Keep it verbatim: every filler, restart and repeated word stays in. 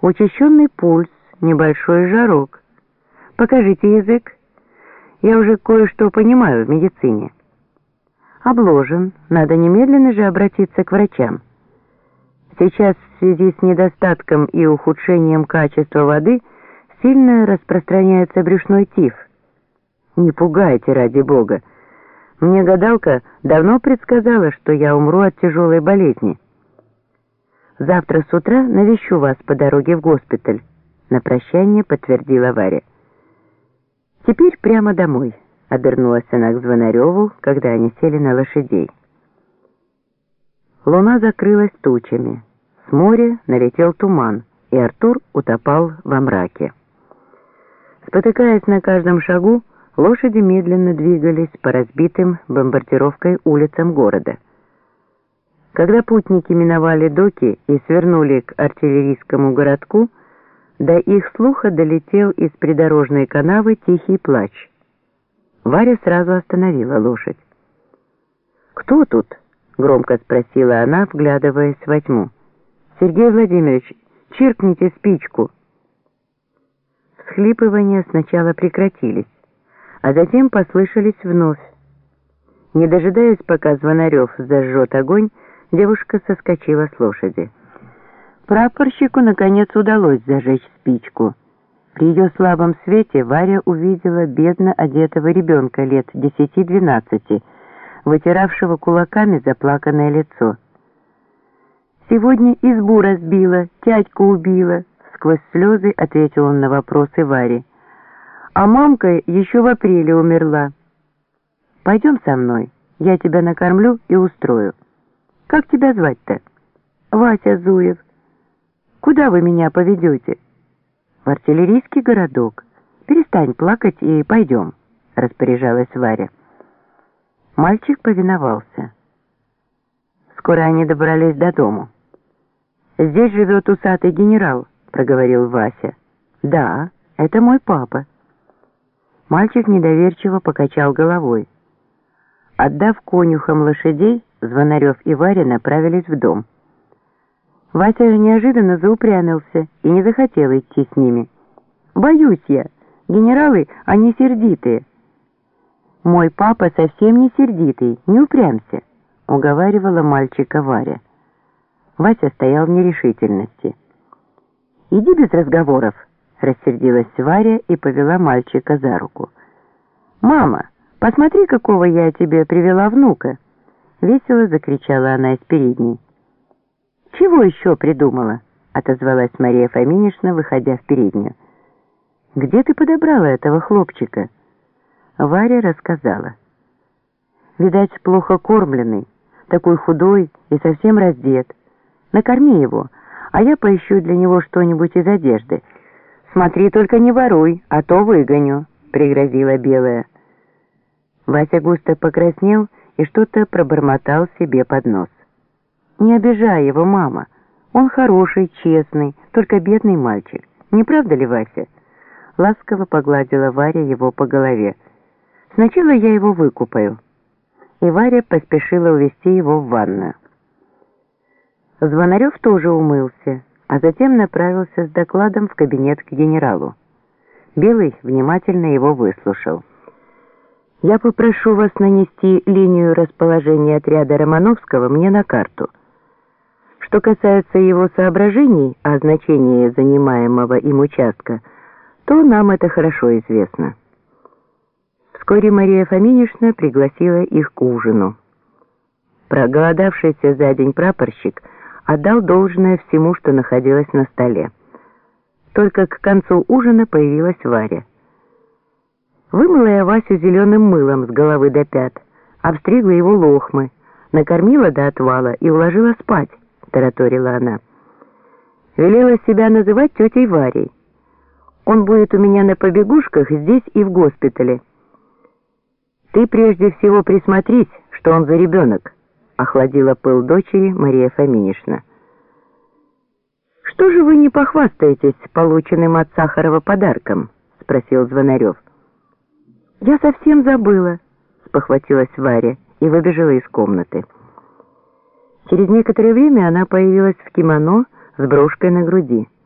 Учащенный пульс, небольшой жарок. Покажите язык. Я уже кое-что понимаю в медицине. Обложен. Надо немедленно же обратиться к врачам. Сейчас в связи с недостатком и ухудшением качества воды сильно распространяется брюшной тиф. Не пугайте, ради бога. Мне гадалка давно предсказала, что я умру от тяжелой болезни. Завтра с утра навещу вас по дороге в госпиталь. На прощание подтвердила Варя. Теперь прямо домой. Обернулась она к Звонареву, когда они сели на лошадей. Луна закрылась тучами. С моря налетел туман, и Артур утопал во мраке. Спотыкаясь на каждом шагу, лошади медленно двигались по разбитым бомбардировкой улицам города. Когда путники миновали доки и свернули к артиллерийскому городку, до их слуха долетел из придорожной канавы тихий плач. Варя сразу остановила лошадь. «Кто тут?» — громко спросила она, вглядываясь во тьму. «Сергей Владимирович, чиркните спичку». Всхлипывания сначала прекратились, а затем послышались вновь. Не дожидаясь, пока Звонарев зажжет огонь, девушка соскочила с лошади. Прапорщику, наконец, удалось зажечь спичку. При ее слабом свете Варя увидела бедно одетого ребенка лет десяти-двенадцати, вытиравшего кулаками заплаканное лицо. «Сегодня избу разбила, тятьку убила», — сквозь слезы ответил он на вопросы Вари. «А мамка еще в апреле умерла. Пойдем со мной, я тебя накормлю и устрою. Как тебя звать-то?» «Вася Зуев». «Куда вы меня поведете?» «В артиллерийский городок. Перестань плакать и пойдем», — распоряжалась Варя. Мальчик повиновался. Скоро они добрались до дому. «Здесь живет усатый генерал», — проговорил Вася. «Да, это мой папа». Мальчик недоверчиво покачал головой. Отдав конюхам лошадей, Звонарев и Варя направились в дом. Вася же неожиданно заупрямился и не захотел идти с ними. «Боюсь я. Генералы, они сердитые». «Мой папа совсем не сердитый, не упрямься», — уговаривала мальчика Варя. Вася стоял в нерешительности. «Иди без разговоров», — рассердилась Варя и повела мальчика за руку. «Мама, посмотри, какого я тебе привела внука!» — весело закричала она из передней. «Чего еще придумала?» — отозвалась Мария Фоминишна, выходя в переднюю. «Где ты подобрала этого хлопчика?» Варя рассказала. «Видать, плохо кормленный, такой худой и совсем раздет. Накорми его, а я поищу для него что-нибудь из одежды. Смотри, только не воруй, а то выгоню», — пригрозила Белая. Вася густо покраснел и что-то пробормотал себе под нос. «Не обижай его, мама. Он хороший, честный, только бедный мальчик. Не правда ли, Вася?» Ласково погладила Варя его по голове. «Сначала я его выкупаю». И Варя поспешила увести его в ванную. Звонарев тоже умылся, а затем направился с докладом в кабинет к генералу. Белый внимательно его выслушал. «Я попрошу вас нанести линию расположения отряда Романовского мне на карту. Что касается его соображений о значении занимаемого им участка, то нам это хорошо известно». Вскоре Мария Фоминишна пригласила их к ужину. Проголодавшийся за день прапорщик отдал должное всему, что находилось на столе. Только к концу ужина появилась Варя. Вымыла я Васю зеленым мылом с головы до пят, обстригла его лохмы, накормила до отвала и уложила спать, тараторила она. Велела себя называть тетей Варей. Он будет у меня на побегушках здесь и в госпитале. Ты прежде всего присмотрись, что он за ребенок, охладила пыл дочери Мария Фоминишна. Что же вы не похвастаетесь полученным от Сахарова подарком? Спросил Звонарев. Я совсем забыла, спохватилась Варя и выбежала из комнаты. Через некоторое время она появилась в кимоно с брошкой на груди.